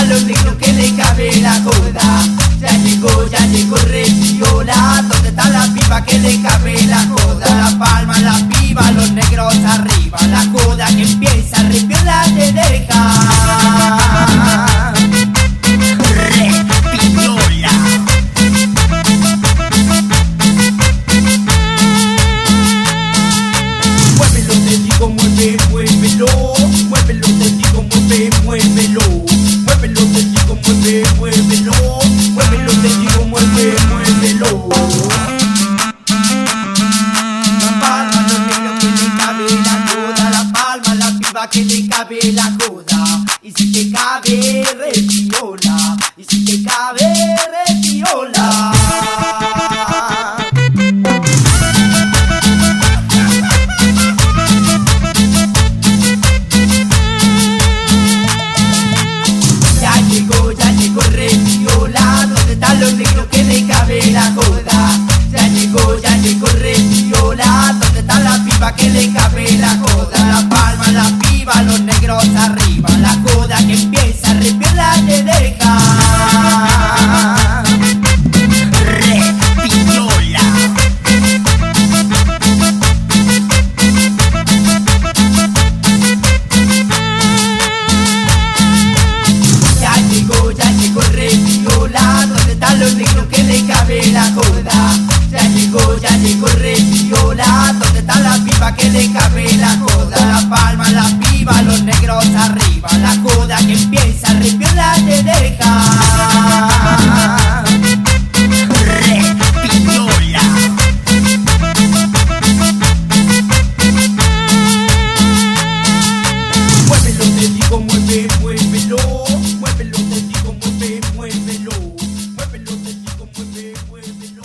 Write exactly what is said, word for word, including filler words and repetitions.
están los negros que le cabe la joda? Ya llegó, ya llegó Repiola. ¿Dónde está la piba que le cabe la joda? La palma, la piba, los negros arriba. La joda que empieza, Repiola te deja. Repiola. Muévelo, te digo, mueve, muévelo. Muévelo, te digo, mueve, muévelo. Muévelo, te digo, mueve, muévelo. Muévelo, te digo, mueve, muévelo. La palma, los negros que le cabe la joda. La palma, la piba que le cabe la joda. Y si te cabe, Repiola. Y si te cabe, Repiola. Los negros que le cabe la joda. Ya llegó, ya llegó Repiola. ¿Dónde está la piba que le cabe la joda? La palma, la piba, los negros arriba. La joda que empieza, Repiola te deja. Repiola. Ya llegó, ya llegó Repiola. Los negros que le cabe la joda. Ya llegó, ya llegó Repiola. ¿Dónde está la piba que le cabe la joda? La palma, la piba, los negros arriba. La joda que empieza, Repiola te deja. Repiola. Muévelo, te digo, mueve, muévelo. Muévelo, te digo, mueve, muévelo. Muévelo, te digo, mueve, muévelo.